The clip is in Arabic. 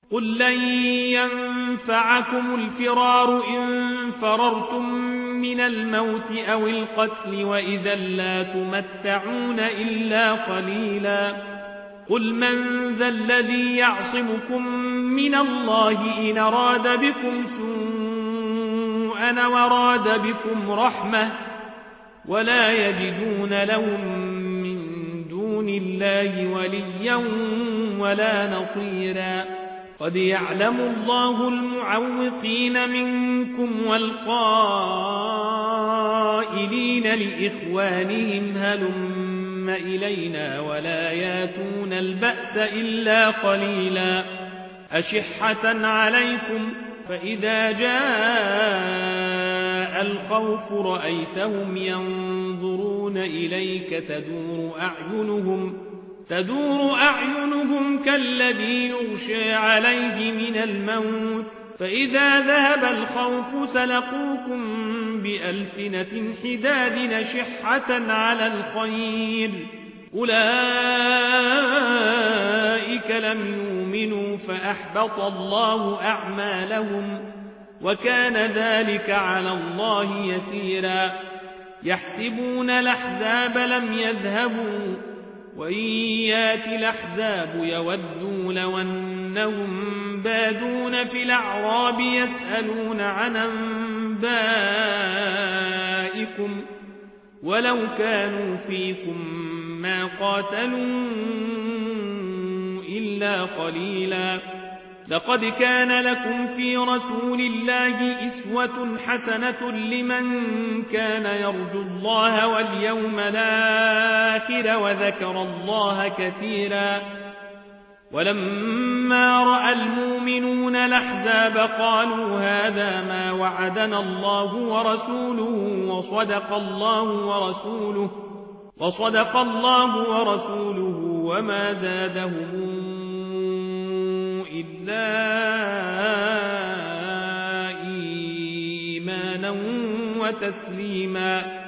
قل لن ينفعكم الفرار إن فررتم من الموت أو القتل وإذا لا تمتعون إلا قليلا قل من ذا الذي يعصمكم من الله إن أراد بكم سوءا وراد بكم رحمة ولا يجدون لهم من دون الله وليا ولا نصيرا قد يعلم الله المعوقين منكم والقائلين لإخوانهم هلم إلينا ولا ياتون البأس إلا قليلا أشحة عليكم فإذا جاء الخوف رأيتهم ينظرون إليك تدور أعينهم كالذي يغشى عليه من الموت فإذا ذهب الخوف سلقوكم بألسنة حداد شحة على الخير أولئك لم يؤمنوا فأحبط الله أعمالهم وكان ذلك على الله يسيرا يحسبون الأحزاب لم يذهبوا وإن يات الأحزاب يودوا لو أنهم بادون في الأعراب يسألون عن أنبائكم ولو كانوا فيكم ما قاتلوا إلا قليلا لقد كان لكم في رسول الله إسوة حسنة لمن كان يرجو الله واليوم الآخر وذكر الله كثيرا ولما رأى المؤمنون الأحزاب قالوا هذا ما وعدنا الله ورسوله وصدق الله ورسوله وما زادهم إلا إيمانا وتسليما